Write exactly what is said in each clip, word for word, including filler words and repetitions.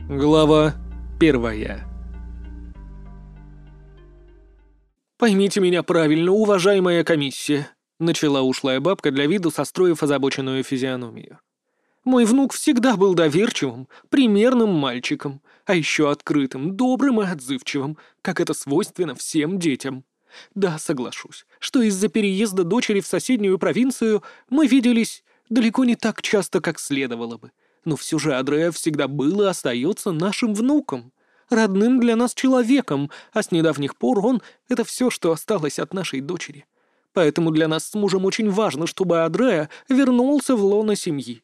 Глава первая. «Поймите меня правильно, уважаемая комиссия», — начала ушлая бабка для виду, состроив озабоченную физиономию. «Мой внук всегда был доверчивым, примерным мальчиком, а еще открытым, добрым и отзывчивым, как это свойственно всем детям. Да, соглашусь, что из-за переезда дочери в соседнюю провинцию мы виделись далеко не так часто, как следовало бы. Но все же Андреа всегда был и остается нашим внуком, родным для нас человеком, а с недавних пор он — это все, что осталось от нашей дочери. Поэтому для нас с мужем очень важно, чтобы Андреа вернулся в лоно семьи».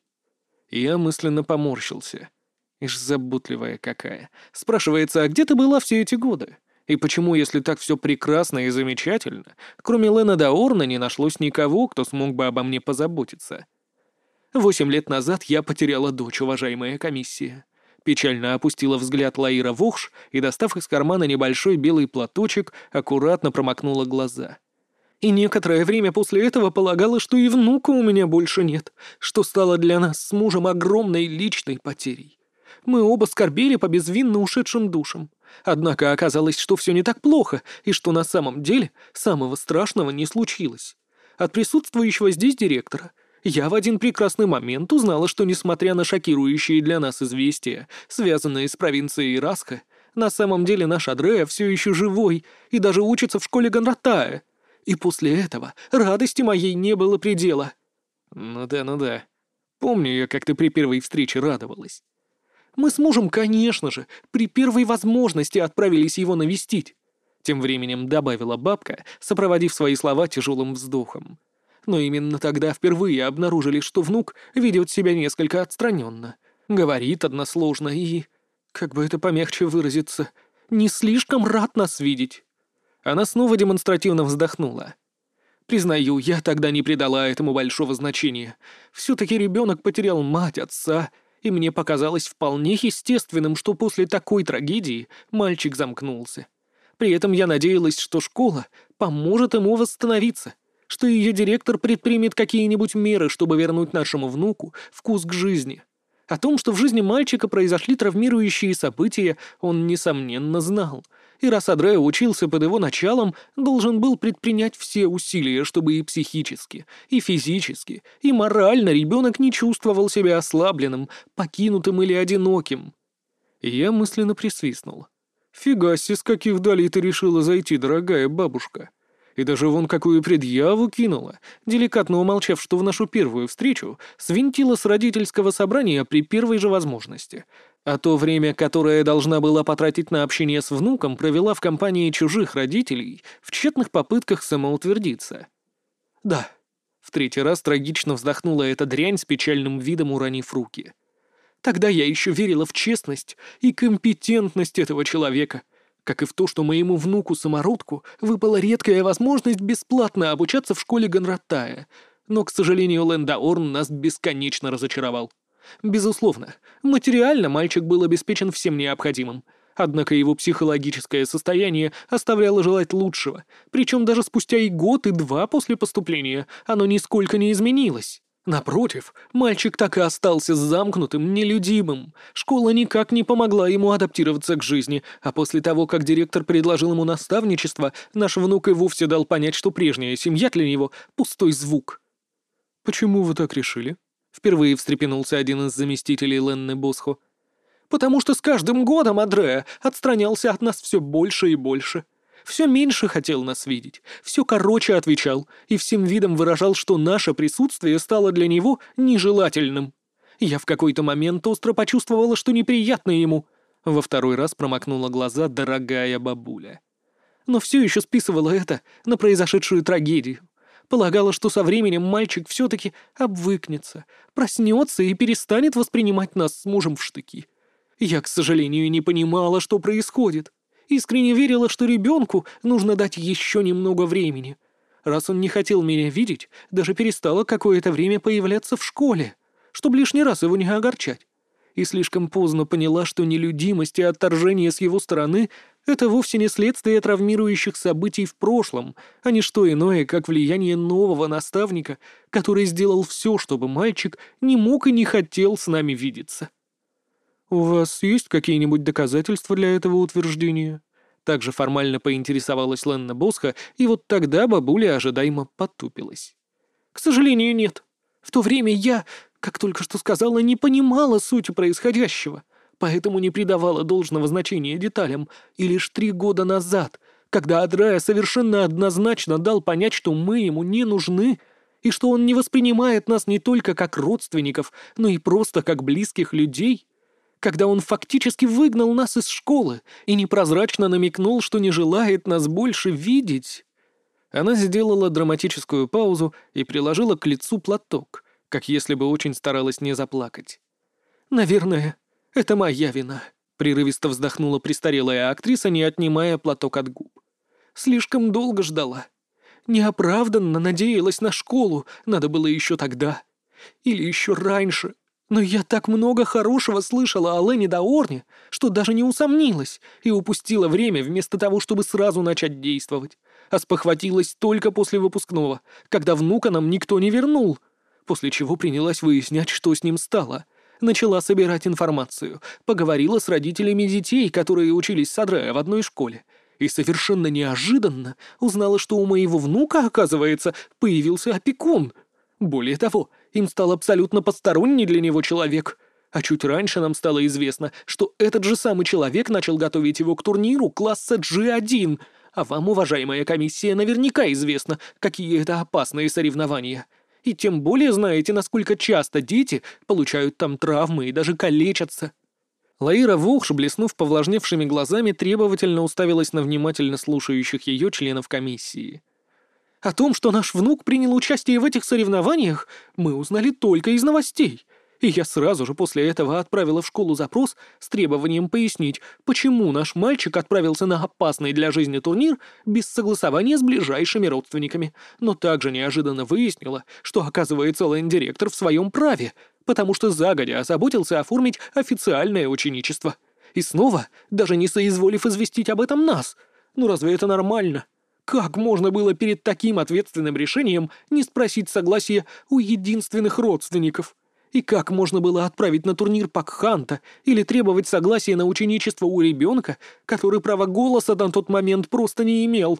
Я мысленно поморщился. Ишь, заботливая какая. Спрашивается, а где ты была все эти годы? И почему, если так все прекрасно и замечательно, кроме Лена Даорна не нашлось никого, кто смог бы обо мне позаботиться? Восемь лет назад я потеряла дочь, уважаемая комиссия. Печально опустила взгляд Лаира Вохш и, достав из кармана небольшой белый платочек, аккуратно промокнула глаза. И некоторое время после этого полагала, что и внука у меня больше нет, что стало для нас с мужем огромной личной потерей. Мы оба скорбели по безвинно ушедшим душам. Однако оказалось, что все не так плохо, и что на самом деле самого страшного не случилось. От присутствующего здесь директора я в один прекрасный момент узнала, что, несмотря на шокирующие для нас известия, связанные с провинцией Расха, на самом деле наш Андреа все еще живой и даже учится в школе Гонратая. И после этого радости моей не было предела. Ну да, ну да. Помню я, как ты при первой встрече радовалась. Мы с мужем, конечно же, при первой возможности отправились его навестить. Тем временем добавила бабка, сопроводив свои слова тяжелым вздохом. Но именно тогда впервые обнаружили, что внук ведет себя несколько отстраненно. Говорит односложно и, как бы это помягче выразиться, не слишком рад нас видеть. Она снова демонстративно вздохнула. Признаю, я тогда не придала этому большого значения. Все-таки ребенок потерял мать, отца, и мне показалось вполне естественным, что после такой трагедии мальчик замкнулся. При этом я надеялась, что школа поможет ему восстановиться, что ее директор предпримет какие-нибудь меры, чтобы вернуть нашему внуку вкус к жизни. О том, что в жизни мальчика произошли травмирующие события, он, несомненно, знал. И раз Андреа учился под его началом, должен был предпринять все усилия, чтобы и психически, и физически, и морально ребенок не чувствовал себя ослабленным, покинутым или одиноким. И я мысленно присвистнул. «Фига себе, с каких далей ты решила зайти, дорогая бабушка!» И даже вон какую предъяву кинула, деликатно умолчав, что в нашу первую встречу свинтила с родительского собрания при первой же возможности, а то время, которое должна была потратить на общение с внуком, провела в компании чужих родителей в тщетных попытках самоутвердиться. «Да», — в третий раз трагично вздохнула эта дрянь с печальным видом, уронив руки. «Тогда я еще верила в честность и компетентность этого человека, как и в то, что моему внуку-самородку выпала редкая возможность бесплатно обучаться в школе Гонратая. Но, к сожалению, Лен Даорн нас бесконечно разочаровал. Безусловно, материально мальчик был обеспечен всем необходимым, однако его психологическое состояние оставляло желать лучшего, причем даже спустя и год, и два после поступления оно нисколько не изменилось. Напротив, мальчик так и остался замкнутым, нелюдимым. Школа никак не помогла ему адаптироваться к жизни, а после того, как директор предложил ему наставничество, наш внук и вовсе дал понять, что прежняя семья для него — пустой звук. «Почему вы так решили?» — впервые встрепенулся один из заместителей Ленны Босхо. «Потому что с каждым годом Андреа отстранялся от нас все больше и больше. Все меньше хотел нас видеть, все короче отвечал и всем видом выражал, что наше присутствие стало для него нежелательным. Я в какой-то момент остро почувствовала, что неприятно ему». Во второй раз промокнула глаза дорогая бабуля. Но все еще списывала это на произошедшую трагедию. Полагала, что со временем мальчик все-таки обвыкнется, проснется и перестанет воспринимать нас с мужем в штыки. Я, к сожалению, не понимала, что происходит. Искренне верила, что ребенку нужно дать еще немного времени. Раз он не хотел меня видеть, даже перестала какое-то время появляться в школе, чтобы лишний раз его не огорчать. И слишком поздно поняла, что нелюдимость и отторжение с его стороны — это вовсе не следствие травмирующих событий в прошлом, а не что иное, как влияние нового наставника, который сделал все, чтобы мальчик не мог и не хотел с нами видеться. «У вас есть какие-нибудь доказательства для этого утверждения?» Также формально поинтересовалась Ленна Босха, и вот тогда бабуля ожидаемо потупилась. «К сожалению, нет. В то время я, как только что сказала, не понимала сути происходящего, поэтому не придавала должного значения деталям, и лишь три года назад, когда Адреа совершенно однозначно дал понять, что мы ему не нужны, и что он не воспринимает нас не только как родственников, но и просто как близких людей, когда он фактически выгнал нас из школы и непрозрачно намекнул, что не желает нас больше видеть». Она сделала драматическую паузу и приложила к лицу платок, как если бы очень старалась не заплакать. «Наверное, это моя вина», — прерывисто вздохнула престарелая актриса, не отнимая платок от губ. «Слишком долго ждала. Неоправданно надеялась на школу, надо было еще тогда. Или еще раньше. Но я так много хорошего слышала о Лене Даорне, что даже не усомнилась и упустила время вместо того, чтобы сразу начать действовать. А спохватилась только после выпускного, когда внука нам никто не вернул. После чего принялась выяснять, что с ним стало. Начала собирать информацию, поговорила с родителями детей, которые учились с Адреа в одной школе. И совершенно неожиданно узнала, что у моего внука, оказывается, появился опекун. Более того, им стал абсолютно посторонний для него человек. А чуть раньше нам стало известно, что этот же самый человек начал готовить его к турниру класса джи один. А вам, уважаемая комиссия, наверняка известно, какие это опасные соревнования. И тем более знаете, насколько часто дети получают там травмы и даже калечатся». Лаира Вохш, блеснув повлажневшими глазами, требовательно уставилась на внимательно слушающих ее членов комиссии. «О том, что наш внук принял участие в этих соревнованиях, мы узнали только из новостей. И я сразу же после этого отправила в школу запрос с требованием пояснить, почему наш мальчик отправился на опасный для жизни турнир без согласования с ближайшими родственниками, но также неожиданно выяснила, что, оказывается, лейн-директор в своем праве, потому что загодя озаботился оформить официальное ученичество. И снова, даже не соизволив известить об этом нас. Ну разве это нормально? Как можно было перед таким ответственным решением не спросить согласия у единственных родственников? И как можно было отправить на турнир Пакханта или требовать согласия на ученичество у ребенка, который права голоса на тот момент просто не имел?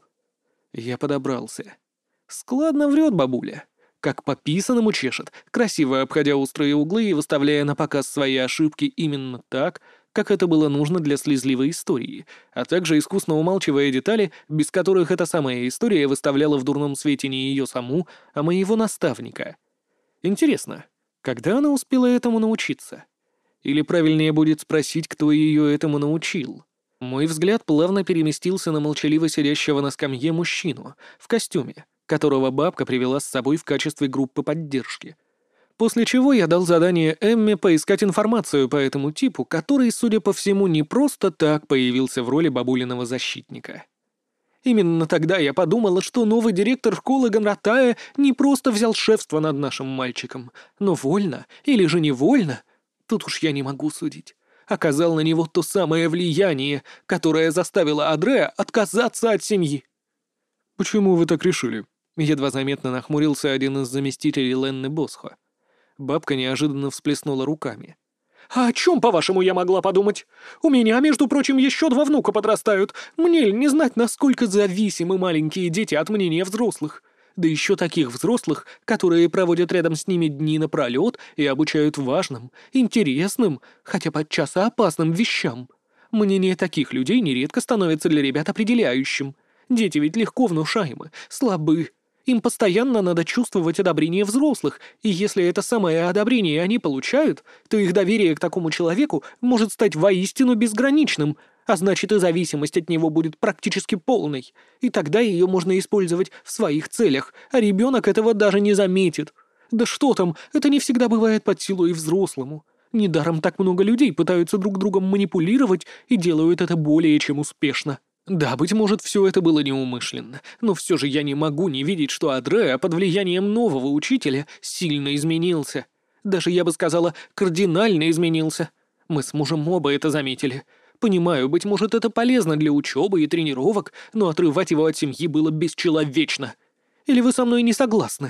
Я подобрался. Складно врет бабуля. Как по писанному чешет, красиво обходя острые углы и выставляя на показ свои ошибки именно так, как это было нужно для слезливой истории, а также искусно умалчивая детали, без которых эта самая история выставляла в дурном свете не ее саму, а моего наставника. Интересно, когда она успела этому научиться? Или правильнее будет спросить, кто ее этому научил? Мой взгляд плавно переместился на молчаливо сидящего на скамье мужчину в костюме, которого бабка привела с собой в качестве группы поддержки. После чего я дал задание Эмме поискать информацию по этому типу, который, судя по всему, не просто так появился в роли бабулиного защитника. Именно тогда я подумала, что новый директор школы Ганратая не просто взял шефство над нашим мальчиком, но вольно, или же невольно, тут уж я не могу судить, оказал на него то самое влияние, которое заставило Адреа отказаться от семьи. «Почему вы так решили?» — едва заметно нахмурился один из заместителей Ленны Босха. Бабка неожиданно всплеснула руками. «А о чем, по-вашему, я могла подумать? У меня, между прочим, еще два внука подрастают. Мне ли не знать, насколько зависимы маленькие дети от мнения взрослых? Да еще таких взрослых, которые проводят рядом с ними дни напролет и обучают важным, интересным, хотя подчас и опасным вещам. Мнение таких людей нередко становится для ребят определяющим. Дети ведь легко внушаемы, слабы. Им постоянно надо чувствовать одобрение взрослых, и если это самое одобрение они получают, то их доверие к такому человеку может стать воистину безграничным, а значит и зависимость от него будет практически полной, и тогда ее можно использовать в своих целях, а ребенок этого даже не заметит. Да что там, это не всегда бывает под силу и взрослому. Недаром так много людей пытаются друг другом манипулировать и делают это более чем успешно. Да, быть может, все это было неумышленно, но все же я не могу не видеть, что Адреа под влиянием нового учителя сильно изменился. Даже, я бы сказала, кардинально изменился. Мы с мужем оба это заметили. Понимаю, быть может, это полезно для учебы и тренировок, но отрывать его от семьи было бесчеловечно. Или вы со мной не согласны?»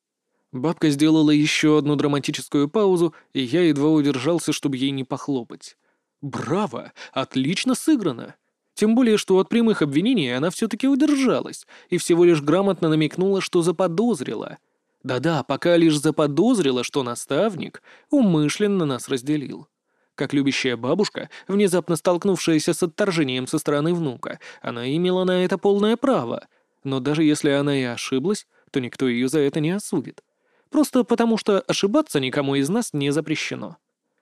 Бабка сделала еще одну драматическую паузу, и я едва удержался, чтобы ей не похлопать. Браво! Отлично сыграно! Тем более, что от прямых обвинений она все-таки удержалась и всего лишь грамотно намекнула, что заподозрила. Да-да, пока лишь заподозрила, что наставник умышленно нас разделил. Как любящая бабушка, внезапно столкнувшаяся с отторжением со стороны внука, она имела на это полное право. Но даже если она и ошиблась, то никто ее за это не осудит. Просто потому, что ошибаться никому из нас не запрещено.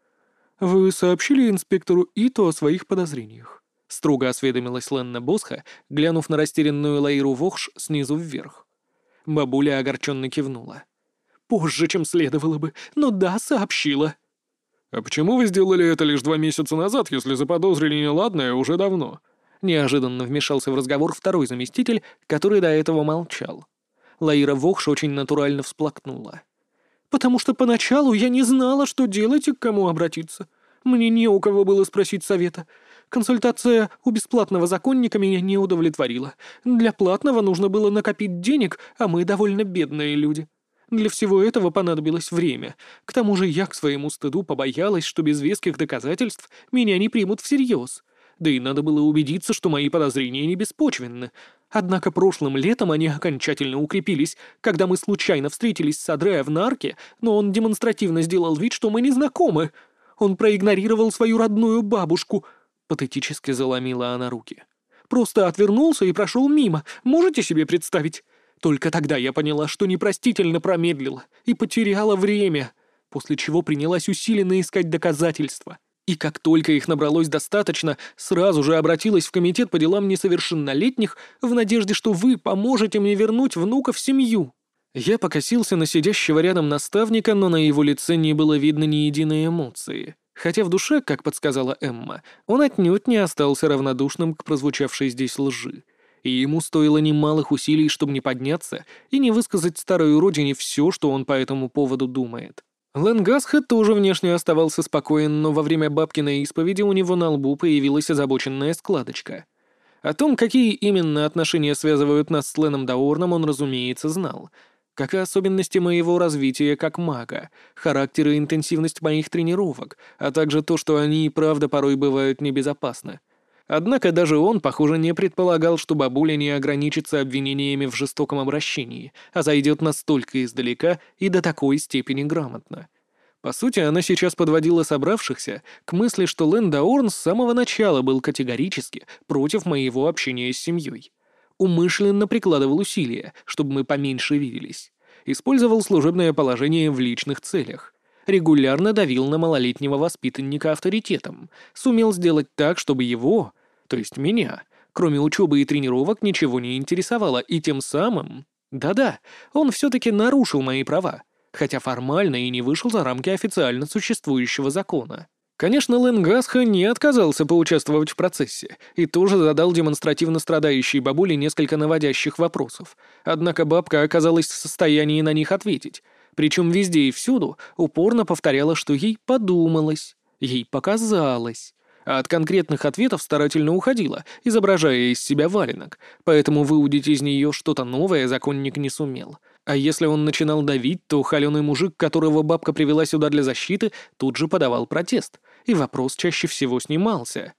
«Вы сообщили инспектору Ито о своих подозрениях?» — строго осведомилась Ленна Босха, глянув на растерянную Лаиру Вохш снизу вверх. Бабуля огорченно кивнула. «Позже, чем следовало бы, но да, сообщила». «А почему вы сделали это лишь два месяца назад, если заподозрили неладное уже давно?» Неожиданно вмешался в разговор второй заместитель, который до этого молчал. Лаира Вохш очень натурально всплакнула. «Потому что поначалу я не знала, что делать и к кому обратиться. Мне не у кого было спросить совета. Консультация у бесплатного законника меня не удовлетворила. Для платного нужно было накопить денег, а мы довольно бедные люди. Для всего этого понадобилось время. К тому же я к своему стыду побоялась, что без веских доказательств меня не примут всерьез. Да и надо было убедиться, что мои подозрения не беспочвенны. Однако прошлым летом они окончательно укрепились, когда мы случайно встретились с Адреа в нарке, но он демонстративно сделал вид, что мы не знакомы. Он проигнорировал свою родную бабушку. Патетически заломила она руки. Просто отвернулся и прошел мимо. Можете себе представить? Только тогда я поняла, что непростительно промедлила и потеряла время, после чего принялась усиленно искать доказательства. И как только их набралось достаточно, сразу же обратилась в комитет по делам несовершеннолетних в надежде, что вы поможете мне вернуть внука в семью. Я покосился на сидящего рядом наставника, но на его лице не было видно ни единой эмоции. Хотя в душе, как подсказала Эмма, он отнюдь не остался равнодушным к прозвучавшей здесь лжи. И ему стоило немалых усилий, чтобы не подняться и не высказать старой уродине все, что он по этому поводу думает. Ленгасха тоже внешне оставался спокоен, но во время бабкиной исповеди у него на лбу появилась озабоченная складочка. О том, какие именно отношения связывают нас с Леном Даорном, он, разумеется, знал. Как и особенности моего развития как мага, характер и интенсивность моих тренировок, а также то, что они и правда порой бывают небезопасны. Однако даже он, похоже, не предполагал, что бабуля не ограничится обвинениями в жестоком обращении, а зайдет настолько издалека и до такой степени грамотно. По сути, она сейчас подводила собравшихся к мысли, что Лен Даорн с самого начала был категорически против моего общения с семьей. Умышленно прикладывал усилия, чтобы мы поменьше виделись. Использовал служебное положение в личных целях. Регулярно давил на малолетнего воспитанника авторитетом. Сумел сделать так, чтобы его, то есть меня, кроме учебы и тренировок, ничего не интересовало, и тем самым... Да-да, он все-таки нарушил мои права, хотя формально и не вышел за рамки официально существующего закона. Конечно, Ленгасха не отказался поучаствовать в процессе и тоже задал демонстративно страдающей бабуле несколько наводящих вопросов, однако бабка оказалась в состоянии на них ответить, причем везде и всюду упорно повторяла, что ей подумалось, ей показалось, а от конкретных ответов старательно уходила, изображая из себя валенок, поэтому выудить из нее что-то новое законник не сумел. А если он начинал давить, то холеный мужик, которого бабка привела сюда для защиты, тут же подавал протест, и вопрос чаще всего снимался.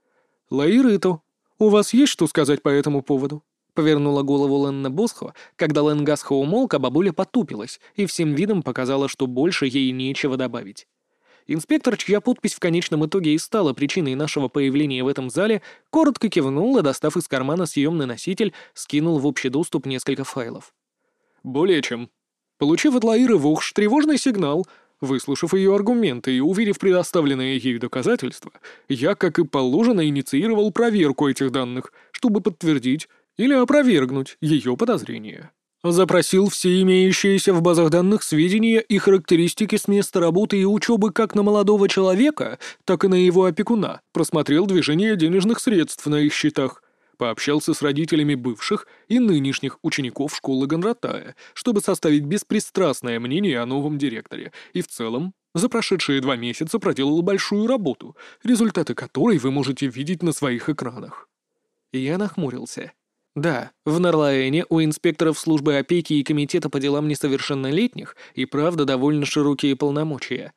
«Лаирито, у вас есть что сказать по этому поводу?» Повернула голову Ленна Босхо, когда Ленгасха умолк, а бабуля потупилась и всем видом показала, что больше ей нечего добавить. Инспектор, чья подпись в конечном итоге и стала причиной нашего появления в этом зале, коротко кивнул и, достав из кармана съемный носитель, скинул в общий доступ несколько файлов. «Более чем. Получив от Лаиры Вохш тревожный сигнал, выслушав ее аргументы и увидев предоставленные ею доказательства, я, как и положено, инициировал проверку этих данных, чтобы подтвердить или опровергнуть ее подозрения. Запросил все имеющиеся в базах данных сведения и характеристики с места работы и учебы как на молодого человека, так и на его опекуна, просмотрел движение денежных средств на их счетах, пообщался с родителями бывших и нынешних учеников школы Гонратая, чтобы составить беспристрастное мнение о новом директоре, и в целом за прошедшие два месяца проделал большую работу, результаты которой вы можете видеть на своих экранах». Я нахмурился. Да, в Нарлаэне у инспекторов службы опеки и комитета по делам несовершеннолетних и правда довольно широкие полномочия.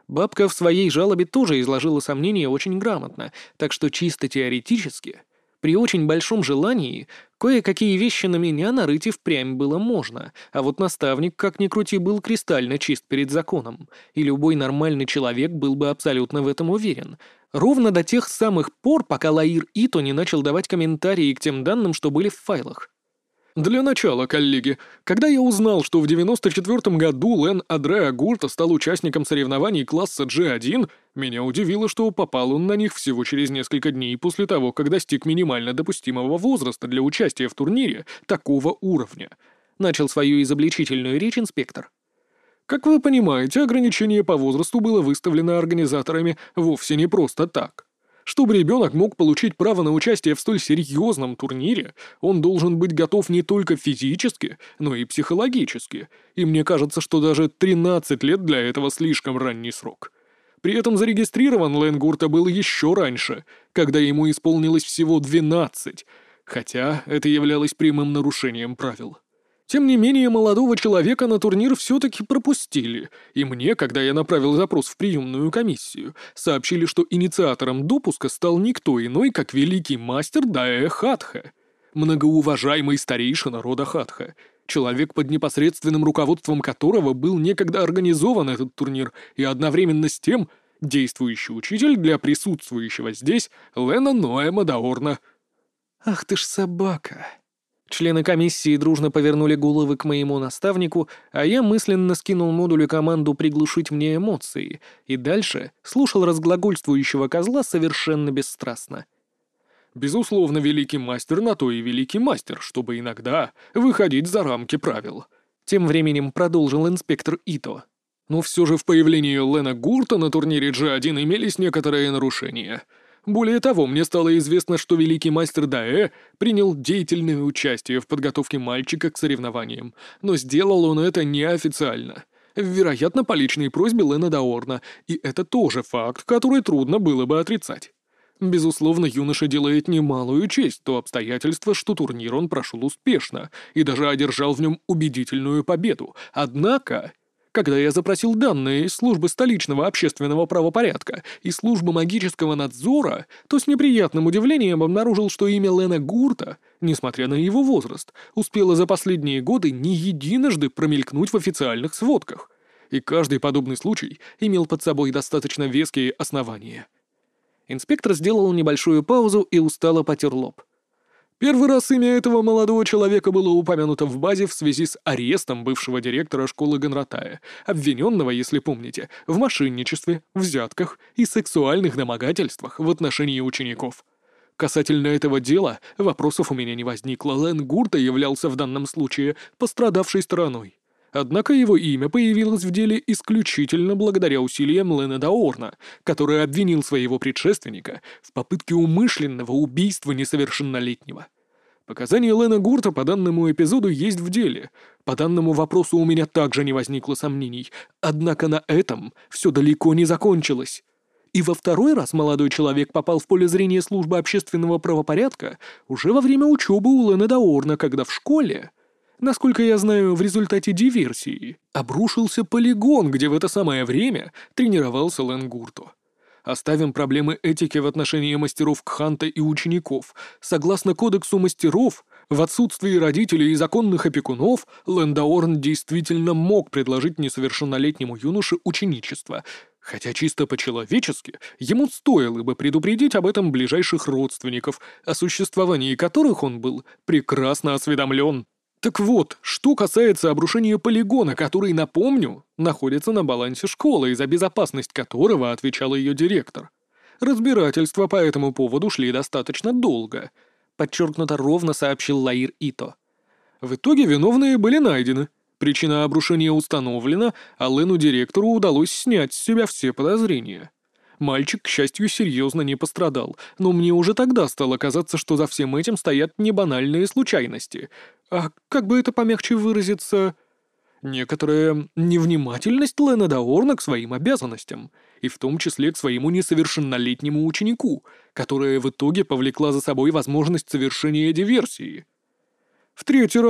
Бабка в своей жалобе тоже изложила сомнения очень грамотно, так что чисто теоретически, при очень большом желании, кое-какие вещи на меня нарыть и впрямь было можно, а вот наставник, как ни крути, был кристально чист перед законом, и любой нормальный человек был бы абсолютно в этом уверен, ровно до тех самых пор, пока Лаир Ито не начал давать комментарии к тем данным, что были в файлах. Для начала, коллеги, когда я узнал, что в девяносто четвёртом году Лен Адреа Гурта стал участником соревнований класса джи один, меня удивило, что попал он на них всего через несколько дней после того, как достиг минимально допустимого возраста для участия в турнире такого уровня. Начал свою изобличительную речь инспектор. Как вы понимаете, ограничение по возрасту было выставлено организаторами вовсе не просто так. Чтобы ребенок мог получить право на участие в столь серьезном турнире, он должен быть готов не только физически, но и психологически, и мне кажется, что даже тринадцать лет для этого слишком ранний срок. При этом зарегистрирован Лен Гурта был еще раньше, когда ему исполнилось всего двенадцать, хотя это являлось прямым нарушением правил. Тем не менее, молодого человека на турнир все-таки пропустили, и мне, когда я направил запрос в приемную комиссию, сообщили, что инициатором допуска стал никто иной, как великий мастер Даэ Хатха, многоуважаемый старейшина рода Хатха, человек, под непосредственным руководством которого был некогда организован этот турнир, и одновременно с тем действующий учитель для присутствующего здесь Лена Ноэма Даорна. «Ах ты ж собака!» Члены комиссии дружно повернули головы к моему наставнику, а я мысленно скинул модулю команду «приглушить мне эмоции» и дальше слушал разглагольствующего козла совершенно бесстрастно. «Безусловно, великий мастер на то и великий мастер, чтобы иногда выходить за рамки правил», — тем временем продолжил инспектор Ито. «Но все же в появлении Лена Гурта на турнире джи один имелись некоторые нарушения. Более того, мне стало известно, что великий мастер Даэ принял деятельное участие в подготовке мальчика к соревнованиям, но сделал он это неофициально. Вероятно, по личной просьбе Лена Даорна, и это тоже факт, который трудно было бы отрицать. Безусловно, юноша делает немалую честь то обстоятельство, что турнир он прошел успешно и даже одержал в нем убедительную победу. Однако, когда я запросил данные из службы столичного общественного правопорядка и службы магического надзора, то с неприятным удивлением обнаружил, что имя Лена Гурта, несмотря на его возраст, успело за последние годы не единожды промелькнуть в официальных сводках. И каждый подобный случай имел под собой достаточно веские основания. Инспектор сделал небольшую паузу и устало потер лоб. Первый раз имя этого молодого человека было упомянуто в базе в связи с арестом бывшего директора школы Ганратая, обвиненного, если помните, в мошенничестве, взятках и сексуальных домогательствах в отношении учеников. Касательно этого дела вопросов у меня не возникло, Лен Гурта являлся в данном случае пострадавшей стороной. Однако его имя появилось в деле исключительно благодаря усилиям Лена Даорна, который обвинил своего предшественника в попытке умышленного убийства несовершеннолетнего. Показания Лена Гурта по данному эпизоду есть в деле. По данному вопросу у меня также не возникло сомнений. Однако на этом все далеко не закончилось. И во второй раз молодой человек попал в поле зрения службы общественного правопорядка уже во время учебы у Лена Даорна, когда в школе, насколько я знаю, в результате диверсии, обрушился полигон, где в это самое время тренировался Лен Гурто. Оставим проблемы этики в отношении мастеров Кханта и учеников. Согласно кодексу мастеров, в отсутствии родителей и законных опекунов, Лен Даорн действительно мог предложить несовершеннолетнему юноше ученичество, хотя чисто по-человечески ему стоило бы предупредить об этом ближайших родственников, о существовании которых он был прекрасно осведомлен. Так вот, что касается обрушения полигона, который, напомню, находится на балансе школы, и за безопасность которого отвечал ее директор. Разбирательства по этому поводу шли достаточно долго, подчеркнуто ровно сообщил Лаир Ито. В итоге виновные были найдены, причина обрушения установлена, а Лену-директору удалось снять с себя все подозрения. Мальчик, к счастью, серьезно не пострадал, но мне уже тогда стало казаться, что за всем этим стоят не банальные случайности, а, как бы это помягче выразиться, некоторая невнимательность Лена Даорна к своим обязанностям, и в том числе к своему несовершеннолетнему ученику, которая в итоге повлекла за собой возможность совершения диверсии. В третий раз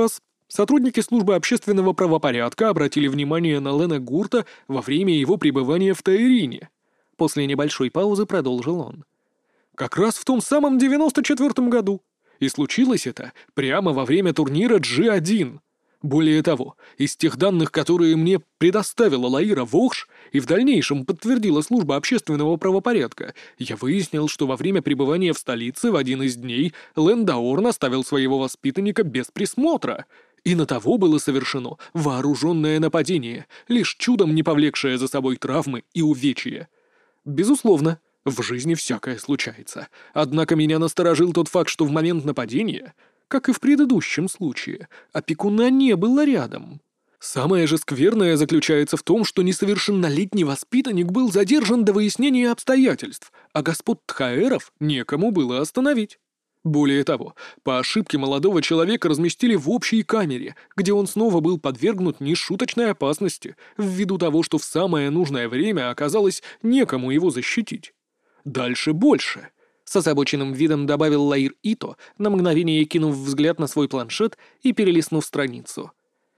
Сотрудники службы общественного правопорядка обратили внимание на Лена Гурта во время его пребывания в Таирине. После небольшой паузы продолжил он. Как раз в том самом девяносто четвёртом году. И случилось это прямо во время турнира джи один. Более того, из тех данных, которые мне предоставила Лаира Вохш и в дальнейшем подтвердила служба общественного правопорядка, я выяснил, что во время пребывания в столице в один из дней Лен Даорн оставил своего воспитанника без присмотра, и на того было совершено вооруженное нападение, лишь чудом не повлекшее за собой травмы и увечья. Безусловно, в жизни всякое случается, однако меня насторожил тот факт, что в момент нападения, как и в предыдущем случае, опекуна не было рядом. Самое же скверное заключается в том, что несовершеннолетний воспитанник был задержан до выяснения обстоятельств, а господ Тхаэров некому было остановить. Более того, по ошибке молодого человека разместили в общей камере, где он снова был подвергнут нешуточной опасности, ввиду того, что в самое нужное время оказалось некому его защитить. Дальше больше. С озабоченным видом добавил Лаир Ито, на мгновение кинув взгляд на свой планшет и перелистнув страницу.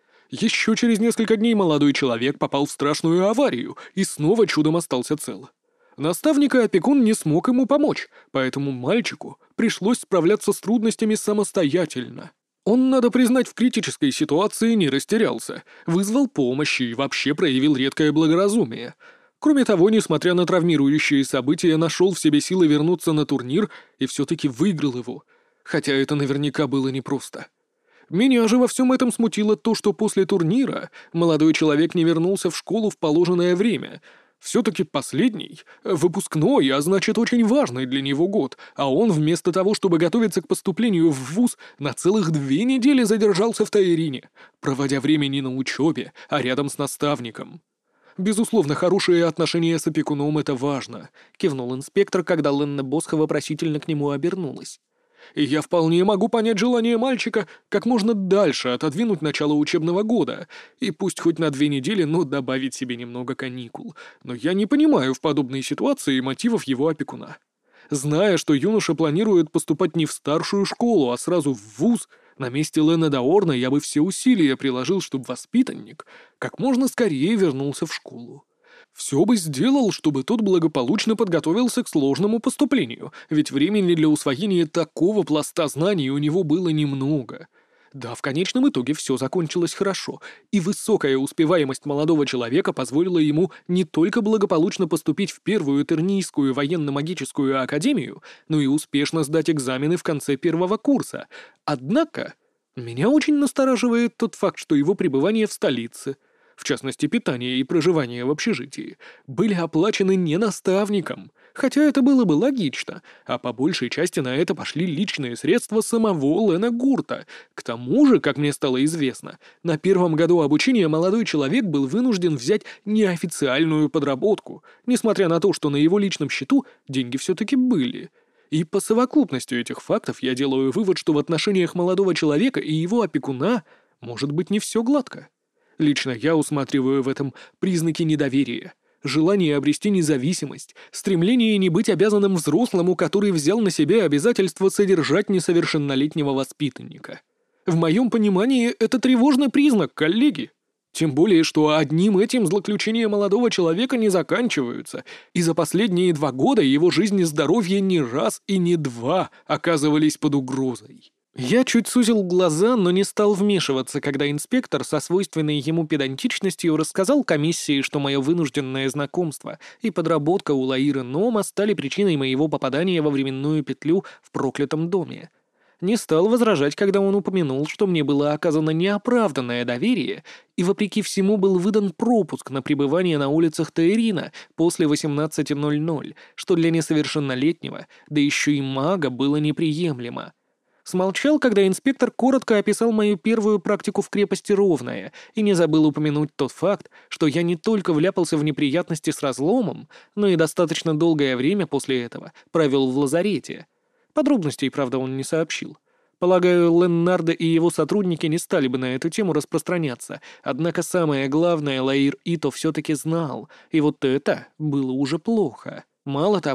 Еще через несколько дней молодой человек попал в страшную аварию и снова чудом остался цел. Наставник и опекун не смог ему помочь, поэтому мальчику пришлось справляться с трудностями самостоятельно. Он, надо признать, в критической ситуации не растерялся, вызвал помощь и вообще проявил редкое благоразумие. Кроме того, несмотря на травмирующие события, нашел в себе силы вернуться на турнир и все-таки выиграл его, хотя это наверняка было непросто. Меня же во всем этом смутило то, что после турнира молодой человек не вернулся в школу в положенное время. Все-таки последний, выпускной, а значит очень важный для него год, а он вместо того, чтобы готовиться к поступлению в вуз, на целых две недели задержался в Таирине, проводя время не на учебе, а рядом с наставником. «Безусловно, хорошие отношения с опекуном — это важно», — кивнул инспектор, когда Ленна Босха вопросительно к нему обернулась. «И я вполне могу понять желание мальчика как можно дальше отодвинуть начало учебного года, и пусть хоть на две недели, но добавить себе немного каникул. Но я не понимаю в подобной ситуации мотивов его опекуна. Зная, что юноша планирует поступать не в старшую школу, а сразу в вуз, на месте Лена Даорна я бы все усилия приложил, чтобы воспитанник как можно скорее вернулся в школу. Все бы сделал, чтобы тот благополучно подготовился к сложному поступлению, ведь времени для усвоения такого пласта знаний у него было немного. Да, в конечном итоге все закончилось хорошо, и высокая успеваемость молодого человека позволила ему не только благополучно поступить в первую Тернийскую военно-магическую академию, но и успешно сдать экзамены в конце первого курса. Однако, меня очень настораживает тот факт, что его пребывание в столице, в частности питание и проживание в общежитии, были оплачены не наставником, хотя это было бы логично, а по большей части на это пошли личные средства самого Лена Гурта. К тому же, как мне стало известно, на первом году обучения молодой человек был вынужден взять неофициальную подработку, несмотря на то, что на его личном счету деньги все-таки были. И по совокупности этих фактов я делаю вывод, что в отношениях молодого человека и его опекуна может быть не все гладко. Лично я усматриваю в этом признаки недоверия, желание обрести независимость, стремление не быть обязанным взрослому, который взял на себя обязательство содержать несовершеннолетнего воспитанника. В моем понимании это тревожный признак, коллеги. Тем более, что одним этим злоключения молодого человека не заканчиваются, и за последние два года его жизнь и здоровье не раз и не два оказывались под угрозой. Я чуть сузил глаза, но не стал вмешиваться, когда инспектор со свойственной ему педантичностью рассказал комиссии, что мое вынужденное знакомство и подработка у Лаира Нома стали причиной моего попадания во временную петлю в проклятом доме. Не стал возражать, когда он упомянул, что мне было оказано неоправданное доверие, и вопреки всему был выдан пропуск на пребывание на улицах Таирина после восемнадцати ноль-ноль, что для несовершеннолетнего, да еще и мага, было неприемлемо. Смолчал, когда инспектор коротко описал мою первую практику в крепости Ровная и не забыл упомянуть тот факт, что я не только вляпался в неприятности с разломом, но и достаточно долгое время после этого провел в лазарете. Подробностей, правда, он не сообщил. Полагаю, Леннардо и его сотрудники не стали бы на эту тему распространяться, однако самое главное Лаир Ито все-таки знал, и вот это было уже плохо. Мало того,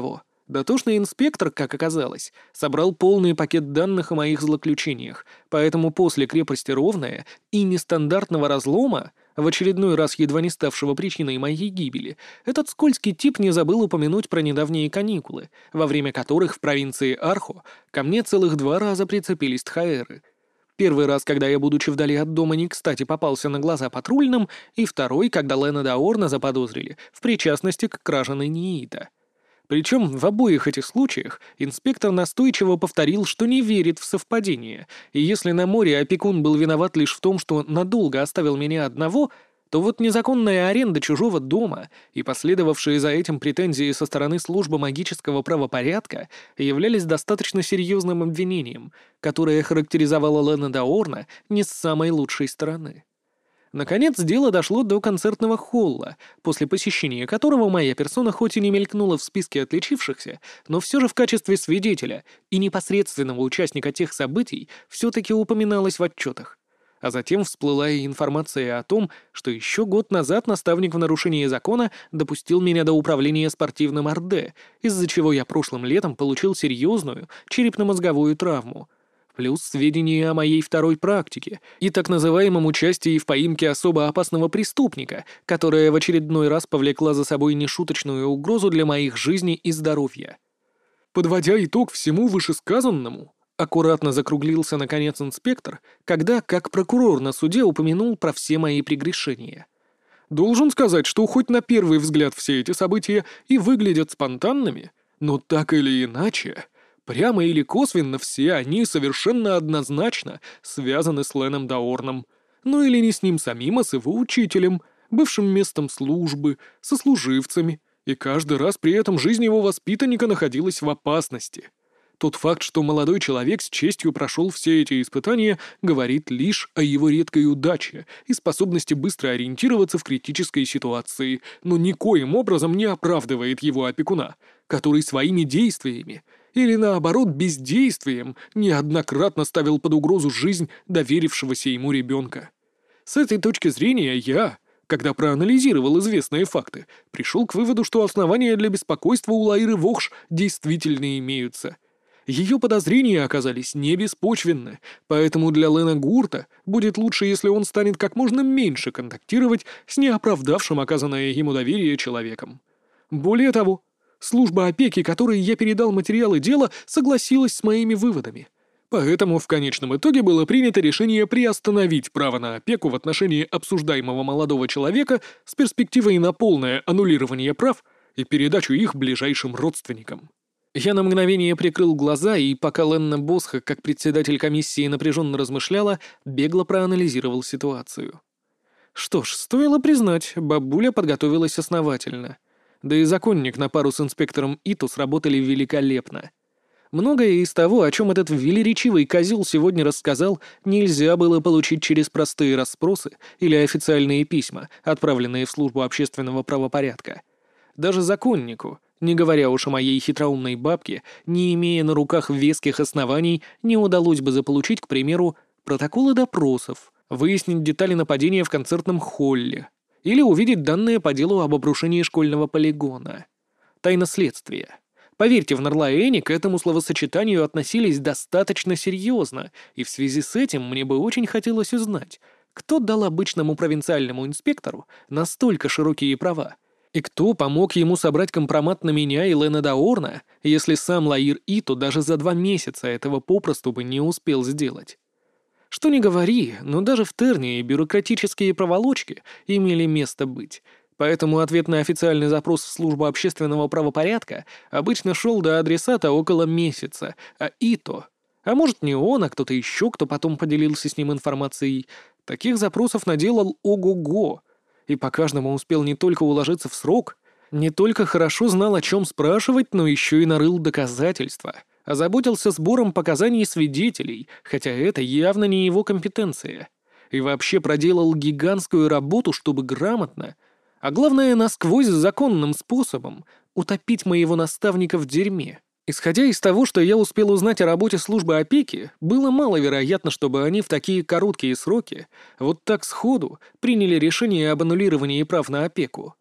Дотошный инспектор, как оказалось, собрал полный пакет данных о моих злоключениях, поэтому после крепости Ровная и нестандартного разлома, в очередной раз едва не ставшего причиной моей гибели, этот скользкий тип не забыл упомянуть про недавние каникулы, во время которых в провинции Архо ко мне целых два раза прицепились тхаэры. Первый раз, когда я, будучи вдали от дома, не кстати попался на глаза патрульным, и второй, когда Лена Даорна заподозрили в причастности к краже Нейниита. Причем в обоих этих случаях инспектор настойчиво повторил, что не верит в совпадение, и если на море опекун был виноват лишь в том, что надолго оставил меня одного, то вот незаконная аренда чужого дома и последовавшие за этим претензии со стороны службы магического правопорядка являлись достаточно серьезным обвинением, которое характеризовало Лена Даорна не с самой лучшей стороны. Наконец, дело дошло до концертного холла, после посещения которого моя персона хоть и не мелькнула в списке отличившихся, но все же в качестве свидетеля и непосредственного участника тех событий все-таки упоминалась в отчетах. А затем всплыла и информация о том, что еще год назад наставник в нарушении закона допустил меня до управления спортивным Орде, из-за чего я прошлым летом получил серьезную черепно-мозговую травму. Плюс сведения о моей второй практике и так называемом участии в поимке особо опасного преступника, которая в очередной раз повлекла за собой нешуточную угрозу для моих жизней и здоровья. Подводя итог всему вышесказанному, аккуратно закруглился наконец инспектор, когда, как прокурор на суде, упомянул про все мои прегрешения. Должен сказать, что хоть на первый взгляд все эти события и выглядят спонтанными, но так или иначе... Прямо или косвенно все они совершенно однозначно связаны с Леном Даорном, ну или не с ним самим, а с его учителем, бывшим местом службы, сослуживцами, и каждый раз при этом жизнь его воспитанника находилась в опасности. Тот факт, что молодой человек с честью прошел все эти испытания, говорит лишь о его редкой удаче и способности быстро ориентироваться в критической ситуации, но никоим образом не оправдывает его опекуна, который своими действиями или, наоборот, бездействием неоднократно ставил под угрозу жизнь доверившегося ему ребенка. С этой точки зрения я, когда проанализировал известные факты, пришел к выводу, что основания для беспокойства у Лаиры Вохш действительно имеются. Ее подозрения оказались не беспочвенны, поэтому для Лена Гурта будет лучше, если он станет как можно меньше контактировать с неоправдавшим оказанное ему доверие человеком. Более того, служба опеки, которой я передал материалы дела, согласилась с моими выводами. Поэтому в конечном итоге было принято решение приостановить право на опеку в отношении обсуждаемого молодого человека с перспективой на полное аннулирование прав и передачу их ближайшим родственникам. Я на мгновение прикрыл глаза, и пока Ленна Босха, как председатель комиссии, напряженно размышляла, бегло проанализировал ситуацию. Что ж, стоило признать, бабуля подготовилась основательно. Да и законник на пару с инспектором Иту сработали великолепно. Многое из того, о чем этот велеречивый козел сегодня рассказал, нельзя было получить через простые расспросы или официальные письма, отправленные в службу общественного правопорядка. Даже законнику, не говоря уж о моей хитроумной бабке, не имея на руках веских оснований, не удалось бы заполучить, к примеру, протоколы допросов, выяснить детали нападения в концертном холле или увидеть данные по делу об обрушении школьного полигона. Тайна следствия. Поверьте, в Нарлаэне к этому словосочетанию относились достаточно серьезно, и в связи с этим мне бы очень хотелось узнать, кто дал обычному провинциальному инспектору настолько широкие права, и кто помог ему собрать компромат на меня и Лена Даорна, если сам Лаир Ито даже за два месяца этого попросту бы не успел сделать. Что ни говори, но даже в Тернии бюрократические проволочки имели место быть, поэтому ответ на официальный запрос в службу общественного правопорядка обычно шел до адресата около месяца, а Ито, а может не он, а кто-то еще, кто потом поделился с ним информацией, таких запросов наделал ого-го, и по каждому успел не только уложиться в срок, не только хорошо знал, о чем спрашивать, но еще и нарыл доказательства, озаботился сбором показаний свидетелей, хотя это явно не его компетенция, и вообще проделал гигантскую работу, чтобы грамотно, а главное, насквозь законным способом, утопить моего наставника в дерьме. Исходя из того, что я успел узнать о работе службы опеки, было маловероятно, чтобы они в такие короткие сроки вот так сходу приняли решение об аннулировании прав на опеку.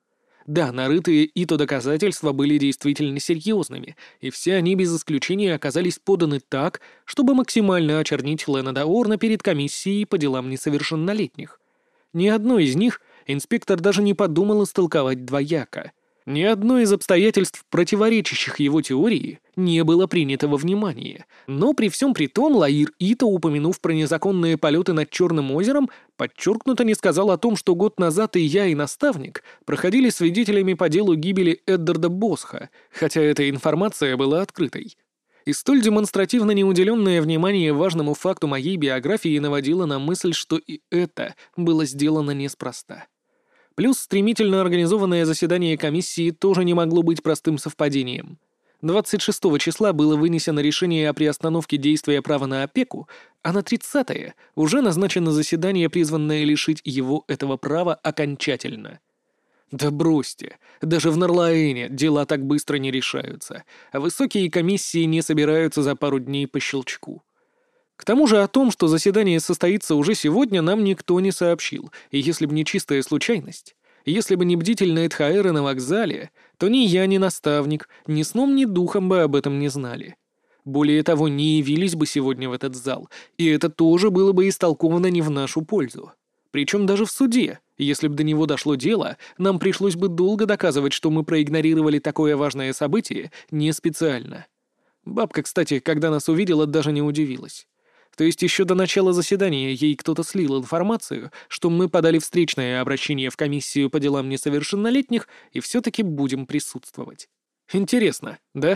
Да, нарытые Ито доказательства были действительно серьезными, и все они без исключения оказались поданы так, чтобы максимально очернить Лена Даорна перед комиссией по делам несовершеннолетних. Ни одно из них инспектор даже не подумал истолковать двояко. Ни одно из обстоятельств, противоречащих его теории, не было принято во внимание. Но при всем при том Лаир Ито, упомянув про незаконные полеты над Черным озером, подчеркнуто не сказал о том, что год назад и я, и наставник проходили свидетелями по делу гибели Эддарда Босха, хотя эта информация была открытой. И столь демонстративно неуделенное внимание важному факту моей биографии наводило на мысль, что и это было сделано неспроста. Плюс стремительно организованное заседание комиссии тоже не могло быть простым совпадением. двадцать шестого числа было вынесено решение о приостановке действия права на опеку, а на тридцатое уже назначено заседание, призванное лишить его этого права окончательно. Да бросьте, даже в Нарлаэне дела так быстро не решаются, а высокие комиссии не собираются за пару дней по щелчку. К тому же о том, что заседание состоится уже сегодня, нам никто не сообщил, и если бы не чистая случайность, если бы не бдительные Тхаэры на вокзале, то ни я, ни наставник, ни сном, ни духом бы об этом не знали. Более того, не явились бы сегодня в этот зал, и это тоже было бы истолковано не в нашу пользу. Причем даже в суде, если бы до него дошло дело, нам пришлось бы долго доказывать, что мы проигнорировали такое важное событие не специально. Бабка, кстати, когда нас увидела, даже не удивилась. То есть еще до начала заседания ей кто-то слил информацию, что мы подали встречное обращение в комиссию по делам несовершеннолетних и все-таки будем присутствовать. Интересно, да?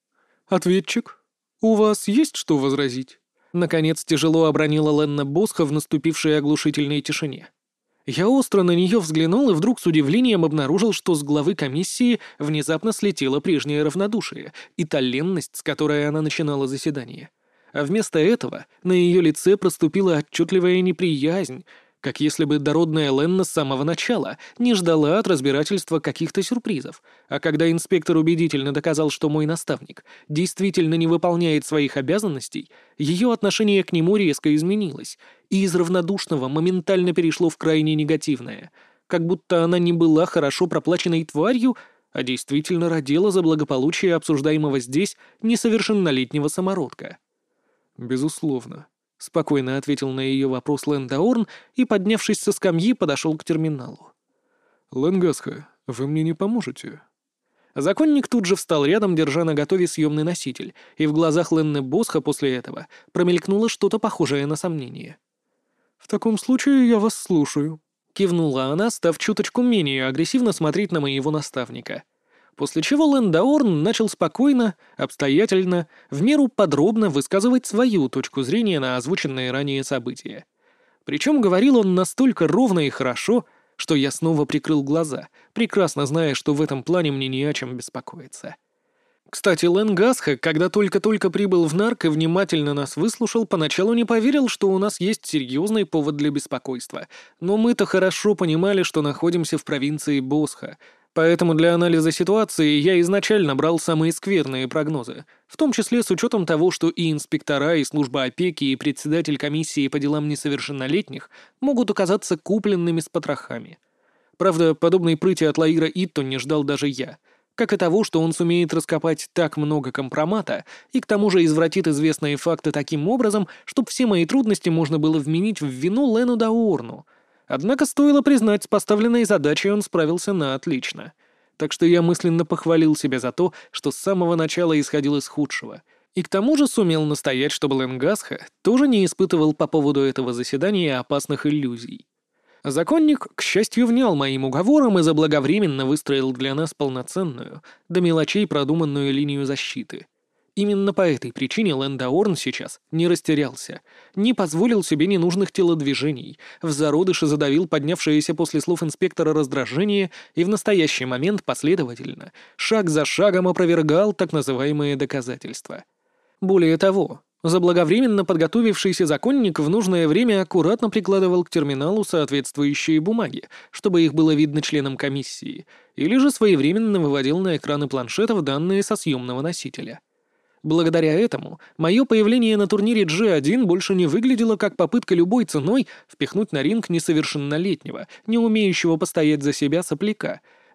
Ответчик, у вас есть что возразить? Наконец тяжело обронила Ленна Босха в наступившей оглушительной тишине. Я остро на нее взглянул и вдруг с удивлением обнаружил, что с главы комиссии внезапно слетело прежнее равнодушие и та ленность, с которой она начинала заседание. А вместо этого на ее лице проступила отчетливая неприязнь, как если бы дородная Ленна с самого начала не ждала от разбирательства каких-то сюрпризов, а когда инспектор убедительно доказал, что мой наставник действительно не выполняет своих обязанностей, ее отношение к нему резко изменилось, и из равнодушного моментально перешло в крайне негативное, как будто она не была хорошо проплаченной тварью, а действительно родила за благополучие обсуждаемого здесь несовершеннолетнего самородка. «Безусловно», — спокойно ответил на ее вопрос Лен Даорн и, поднявшись со скамьи, подошел к терминалу. «Лен Гасха, вы мне не поможете?» Законник тут же встал рядом, держа наготове съемный носитель, и в глазах Ленны Босха после этого промелькнуло что-то похожее на сомнение. «В таком случае я вас слушаю», — кивнула она, став чуточку менее агрессивно смотреть на моего наставника. После чего Лен Даорн начал спокойно, обстоятельно, в меру подробно высказывать свою точку зрения на озвученные ранее события. Причем говорил он настолько ровно и хорошо, что я снова прикрыл глаза, прекрасно зная, что в этом плане мне не о чем беспокоиться. Кстати, Лен Гасха, когда только-только прибыл в Нарк и внимательно нас выслушал, поначалу не поверил, что у нас есть серьезный повод для беспокойства, но мы-то хорошо понимали, что находимся в провинции Босха. Поэтому для анализа ситуации я изначально брал самые скверные прогнозы, в том числе с учетом того, что и инспектора, и служба опеки, и председатель комиссии по делам несовершеннолетних могут оказаться купленными с потрохами. Правда, подобной прыти от Лаира Итто не ждал даже я, как и того, что он сумеет раскопать так много компромата и к тому же извратит известные факты таким образом, чтобы все мои трудности можно было вменить в вину Лену Даорну. Однако стоило признать, с поставленной задачей он справился на отлично. Так что я мысленно похвалил себя за то, что с самого начала исходил из худшего. И к тому же сумел настоять, чтобы Лен Гасха тоже не испытывал по поводу этого заседания опасных иллюзий. Законник, к счастью, внял моим уговорам и заблаговременно выстроил для нас полноценную, до мелочей продуманную линию защиты. Именно по этой причине Лен Даорн сейчас не растерялся, не позволил себе ненужных телодвижений, в зародыше задавил поднявшееся после слов инспектора раздражение и в настоящий момент последовательно, шаг за шагом опровергал так называемые доказательства. Более того, заблаговременно подготовившийся законник в нужное время аккуратно прикладывал к терминалу соответствующие бумаги, чтобы их было видно членам комиссии, или же своевременно выводил на экраны планшетов данные со съемного носителя. Благодаря этому мое появление на турнире джи один больше не выглядело как попытка любой ценой впихнуть на ринг несовершеннолетнего, не умеющего постоять за себя сопляка,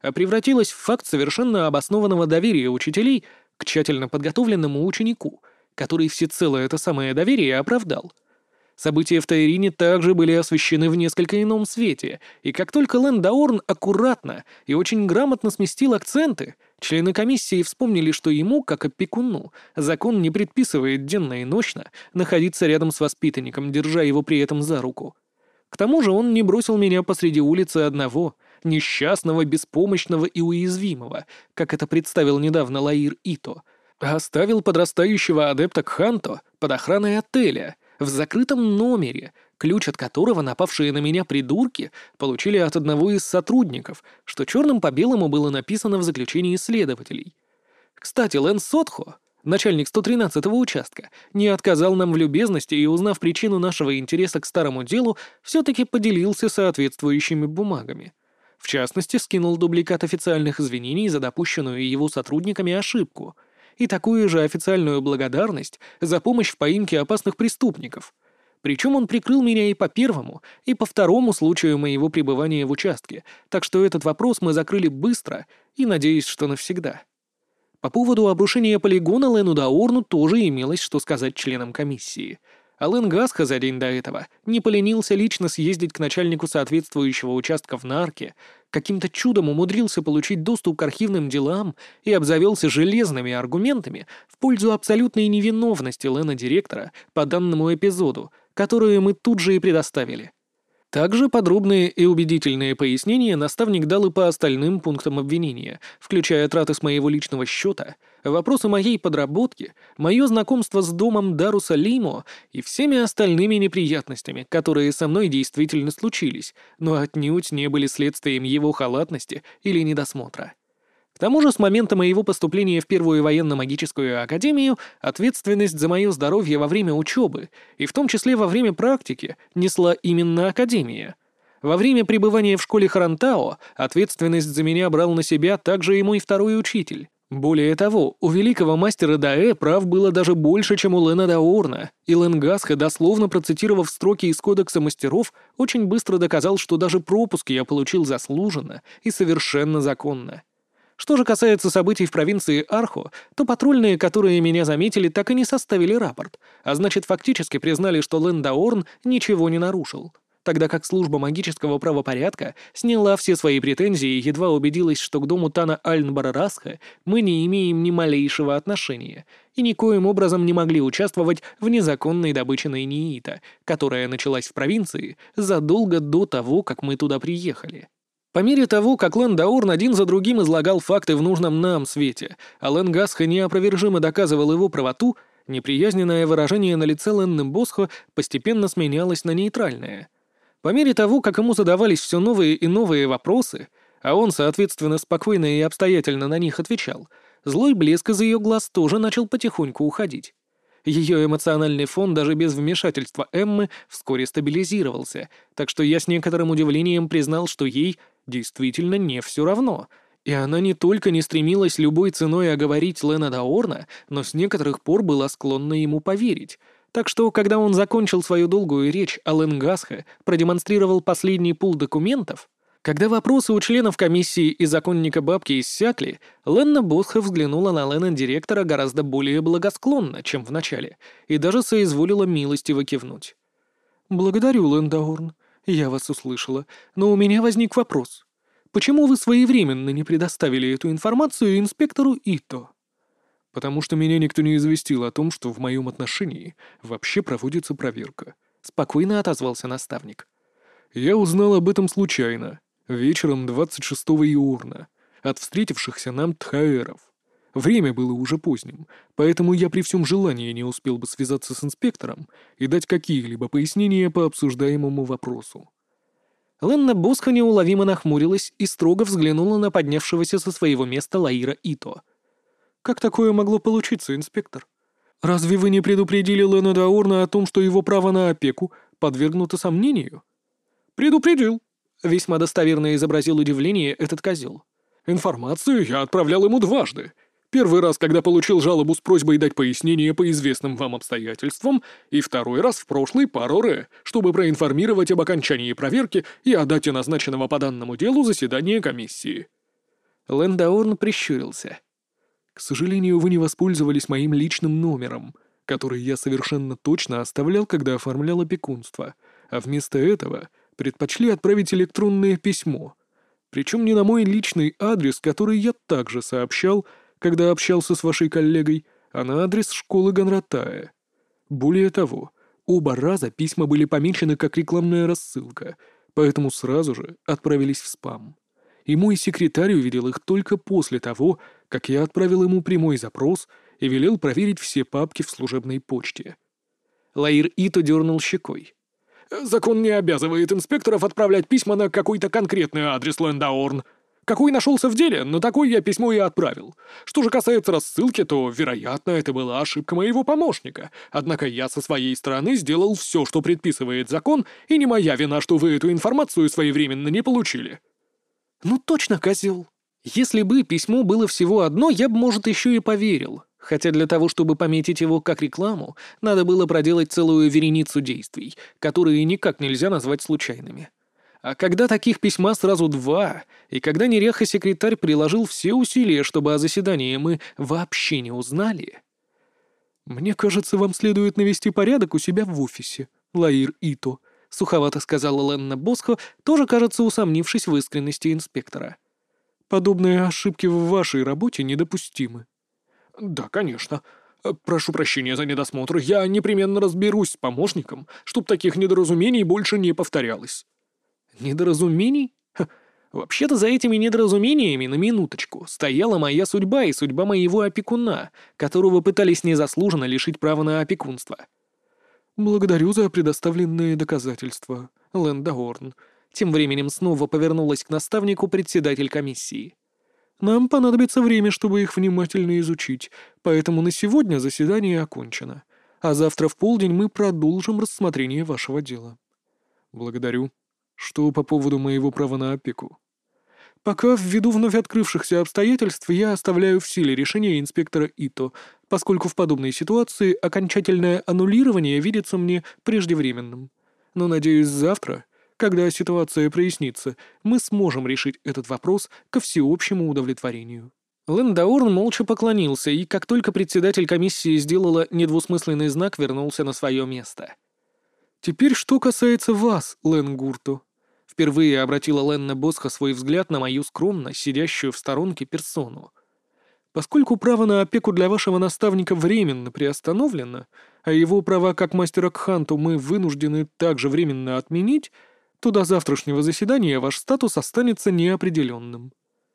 а превратилась в факт совершенно обоснованного доверия учителей к тщательно подготовленному ученику, который всецело это самое доверие оправдал. События в Тайрине также были освещены в несколько ином свете, и как только Лэн Даорн аккуратно и очень грамотно сместил акценты, члены комиссии вспомнили, что ему, как опекуну, закон не предписывает денно и ночно находиться рядом с воспитанником, держа его при этом за руку. К тому же он не бросил меня посреди улицы одного, несчастного, беспомощного и уязвимого, как это представил недавно Лаир Ито, а оставил подрастающего адепта Кханто под охраной отеля, в закрытом номере, ключ от которого напавшие на меня придурки получили от одного из сотрудников, что черным по белому было написано в заключении следователей. Кстати, Лэн Сотхо, начальник сто тринадцатого участка, не отказал нам в любезности и, узнав причину нашего интереса к старому делу, все-таки поделился соответствующими бумагами. В частности, скинул дубликат официальных извинений за допущенную его сотрудниками ошибку — и такую же официальную благодарность за помощь в поимке опасных преступников. Причем он прикрыл меня и по первому, и по второму случаю моего пребывания в участке, так что этот вопрос мы закрыли быстро и, надеюсь, что навсегда. По поводу обрушения полигона Лену Даорну тоже имелось что сказать членам комиссии. А Лэн Гасха за день до этого не поленился лично съездить к начальнику соответствующего участка в Нарке, каким-то чудом умудрился получить доступ к архивным делам и обзавелся железными аргументами в пользу абсолютной невиновности Лэна-директора по данному эпизоду, которую мы тут же и предоставили. Также подробные и убедительные пояснения наставник дал и по остальным пунктам обвинения, включая траты с моего личного счета, вопросы моей подработки, мое знакомство с домом Даруса Лимо и всеми остальными неприятностями, которые со мной действительно случились, но отнюдь не были следствием его халатности или недосмотра. К тому же с момента моего поступления в Первую военно-магическую академию ответственность за мое здоровье во время учебы, и в том числе во время практики, несла именно академия. Во время пребывания в школе Харантао ответственность за меня брал на себя также и мой второй учитель. Более того, у великого мастера Даэ прав было даже больше, чем у Лэна Даорна, и Лэн Гасха, дословно процитировав строки из Кодекса мастеров, очень быстро доказал, что даже пропуск я получил заслуженно и совершенно законно. Что же касается событий в провинции Архо, то патрульные, которые меня заметили, так и не составили рапорт, а значит фактически признали, что Лэн Даорн ничего не нарушил, тогда как служба магического правопорядка сняла все свои претензии и едва убедилась, что к дому Тана Альнбарарасха мы не имеем ни малейшего отношения и никоим образом не могли участвовать в незаконной добыче найниита, которая началась в провинции задолго до того, как мы туда приехали. По мере того, как Лэн Даорн один за другим излагал факты в нужном нам свете, а Лэн Гасха неопровержимо доказывал его правоту, неприязненное выражение на лице Лэн Босхо постепенно сменялось на нейтральное. По мере того, как ему задавались все новые и новые вопросы, а он, соответственно, спокойно и обстоятельно на них отвечал, злой блеск из ее глаз тоже начал потихоньку уходить. Ее эмоциональный фон даже без вмешательства Эммы вскоре стабилизировался, так что я с некоторым удивлением признал, что ей действительно не все равно, и она не только не стремилась любой ценой оговорить Лэна Даорна, но с некоторых пор была склонна ему поверить. Так что, когда он закончил свою долгую речь, а Лэн Гасха продемонстрировал последний пул документов, когда вопросы у членов комиссии и законника бабки иссякли, Лэнна Босха взглянула на Лэна-директора гораздо более благосклонно, чем в начале, и даже соизволила милостиво кивнуть. «Благодарю, Лэн Даорн. Я вас услышала, но у меня возник вопрос. Почему вы своевременно не предоставили эту информацию инспектору Ито?» «Потому что меня никто не известил о том, что в моем отношении вообще проводится проверка», — спокойно отозвался наставник. «Я узнал об этом случайно, вечером двадцать шестого Иорна, от встретившихся нам тхаэров. Время было уже поздним, поэтому я при всем желании не успел бы связаться с инспектором и дать какие-либо пояснения по обсуждаемому вопросу». Лэнна Босха неуловимо нахмурилась и строго взглянула на поднявшегося со своего места Лаира Ито. «Как такое могло получиться, инспектор? Разве вы не предупредили Лэна Даорна о том, что его право на опеку подвергнуто сомнению?» «Предупредил», — весьма достоверно изобразил удивление этот козел. «Информацию я отправлял ему дважды. Первый раз, когда получил жалобу с просьбой дать пояснение по известным вам обстоятельствам, и второй раз в прошлый пароре, чтобы проинформировать об окончании проверки и о дате назначенного по данному делу заседания комиссии». Лэндаурн прищурился. «К сожалению, вы не воспользовались моим личным номером, который я совершенно точно оставлял, когда оформлял опекунство, а вместо этого предпочли отправить электронное письмо. Причем не на мой личный адрес, который я также сообщал, когда общался с вашей коллегой, а на адрес школы Гонратая. Более того, оба раза письма были помечены как рекламная рассылка, поэтому сразу же отправились в спам. И мой секретарь увидел их только после того, как я отправил ему прямой запрос и велел проверить все папки в служебной почте». Лаир Ито дернул щекой. «Закон не обязывает инспекторов отправлять письма на какой-то конкретный адрес, Лэндаурн. Какой нашелся в деле, на такой я письмо и отправил. Что же касается рассылки, то, вероятно, это была ошибка моего помощника. Однако я со своей стороны сделал все, что предписывает закон, и не моя вина, что вы эту информацию своевременно не получили». «Ну точно, козел. Если бы письмо было всего одно, я бы, может, еще и поверил. Хотя для того, чтобы пометить его как рекламу, надо было проделать целую вереницу действий, которые никак нельзя назвать случайными. А когда таких письма сразу два, и когда неряха-секретарь приложил все усилия, чтобы о заседании мы вообще не узнали...» «Мне кажется, вам следует навести порядок у себя в офисе, Лаир Ито», — суховато сказала Ленна Босхо, тоже, кажется, усомнившись в искренности инспектора. «Подобные ошибки в вашей работе недопустимы». «Да, конечно. Прошу прощения за недосмотр. Я непременно разберусь с помощником, чтоб таких недоразумений больше не повторялось». «Недоразумений? Ха. Вообще-то за этими недоразумениями, на минуточку, стояла моя судьба и судьба моего опекуна, которого пытались незаслуженно лишить права на опекунство». «Благодарю за предоставленные доказательства, Лэндаурн». Тем временем снова повернулась к наставнику председатель комиссии. «Нам понадобится время, чтобы их внимательно изучить, поэтому на сегодня заседание окончено, а завтра в полдень мы продолжим рассмотрение вашего дела». «Благодарю. Что по поводу моего права на опеку?» «Пока, ввиду вновь открывшихся обстоятельств, я оставляю в силе решение инспектора Ито, поскольку в подобной ситуации окончательное аннулирование видится мне преждевременным. Но, надеюсь, завтра, когда ситуация прояснится, мы сможем решить этот вопрос ко всеобщему удовлетворению». Лэндаурн молча поклонился и, как только председатель комиссии сделала недвусмысленный знак, вернулся на свое место. «Теперь что касается вас, Лэн Гурту». Впервые обратила Ленна Босха свой взгляд на мою скромно сидящую в сторонке персону. «Поскольку право на опеку для вашего наставника временно приостановлено, а его права как мастера Кханту мы вынуждены также временно отменить, то до завтрашнего заседания ваш статус останется неопределенным».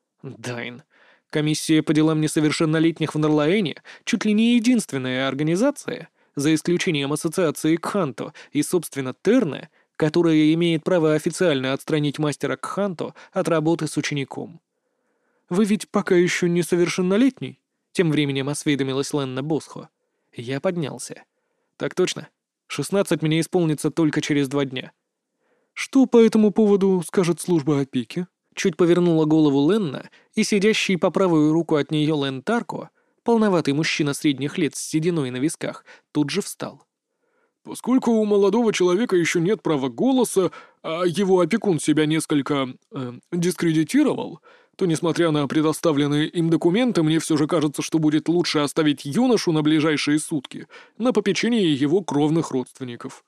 «Дайн, комиссия по делам несовершеннолетних в Нарлаэне чуть ли не единственная организация, за исключением ассоциации Кханто и, собственно, Терне, которая имеет право официально отстранить мастера Кханто от работы с учеником». «Вы ведь пока еще несовершеннолетний?» — тем временем осведомилась Ленна Босхо. Я поднялся. «Так точно. Шестнадцать мне исполнится только через два дня». «Что по этому поводу скажет служба опеки?» Чуть повернула голову Ленна, и сидящий по правую руку от нее Лэн Тарко, полноватый мужчина средних лет с сединой на висках, тут же встал. «Поскольку у молодого человека еще нет права голоса, а его опекун себя несколько э, дискредитировал, то, несмотря на предоставленные им документы, мне все же кажется, что будет лучше оставить юношу на ближайшие сутки на попечении его кровных родственников».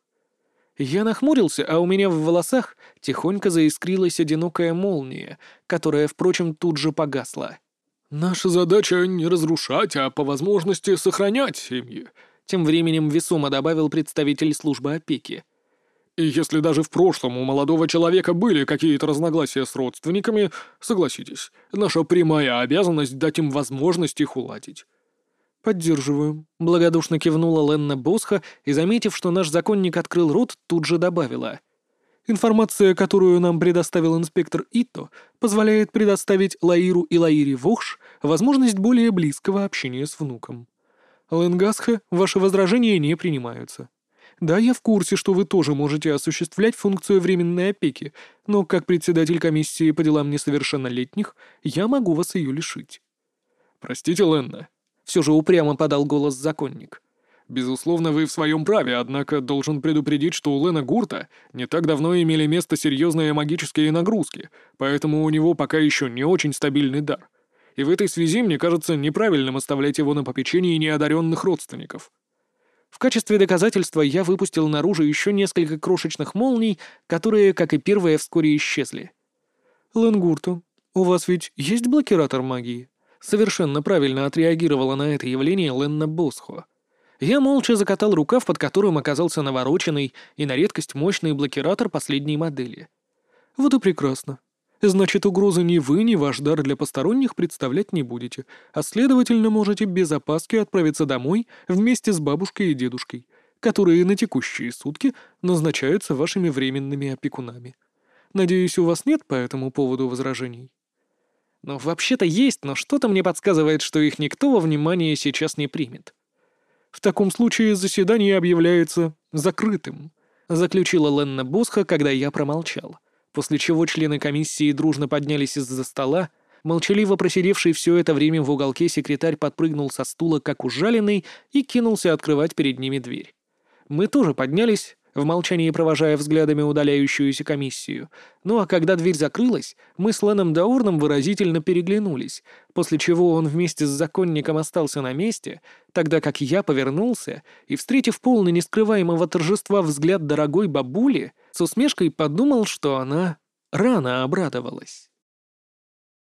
Я нахмурился, а у меня в волосах тихонько заискрилась одинокая молния, которая, впрочем, тут же погасла. «Наша задача не разрушать, а по возможности сохранять семьи», — тем временем весомо добавил представитель службы опеки. «И если даже в прошлом у молодого человека были какие-то разногласия с родственниками, согласитесь, наша прямая обязанность дать им возможность их уладить». «Поддерживаю», — благодушно кивнула Ленна Босха и, заметив, что наш законник открыл рот, тут же добавила. «Информация, которую нам предоставил инспектор Ито, позволяет предоставить Лаиру и Лаире Вохш возможность более близкого общения с внуком. Ленгасха, ваши возражения не принимаются. Да, я в курсе, что вы тоже можете осуществлять функцию временной опеки, но как председатель комиссии по делам несовершеннолетних я могу вас ее лишить». «Простите, Ленна», — все же упрямо подал голос законник. «Безусловно, вы в своем праве, однако должен предупредить, что у Лена Гурта не так давно имели место серьезные магические нагрузки, поэтому у него пока еще не очень стабильный дар. И в этой связи мне кажется неправильным оставлять его на попечении неодаренных родственников. В качестве доказательства я выпустил наружу еще несколько крошечных молний, которые, как и первые, вскоре исчезли. «Ленгурту, у вас ведь есть блокиратор магии?» Совершенно правильно отреагировала на это явление Ленна Босхо. Я молча закатал рукав, под которым оказался навороченный и на редкость мощный блокиратор последней модели. «Вот и прекрасно. Значит, угрозы ни вы, ни ваш дар для посторонних представлять не будете, а следовательно, можете без опаски отправиться домой вместе с бабушкой и дедушкой, которые на текущие сутки назначаются вашими временными опекунами. Надеюсь, у вас нет по этому поводу возражений?» «Ну, вообще-то есть, но что-то мне подсказывает, что их никто во внимание сейчас не примет». «В таком случае заседание объявляется закрытым», — заключила Ленна Босха, когда я промолчал, после чего члены комиссии дружно поднялись из-за стола. Молчаливо просидевший все это время в уголке секретарь подпрыгнул со стула, как ужаленный, и кинулся открывать перед ними дверь. Мы тоже поднялись, в молчании провожая взглядами удаляющуюся комиссию. Ну а когда дверь закрылась, мы с Леном Даурном выразительно переглянулись, после чего он вместе с законником остался на месте, тогда как я повернулся и, встретив полный нескрываемого торжества взгляд дорогой бабули, с усмешкой подумал, что она рано обрадовалась.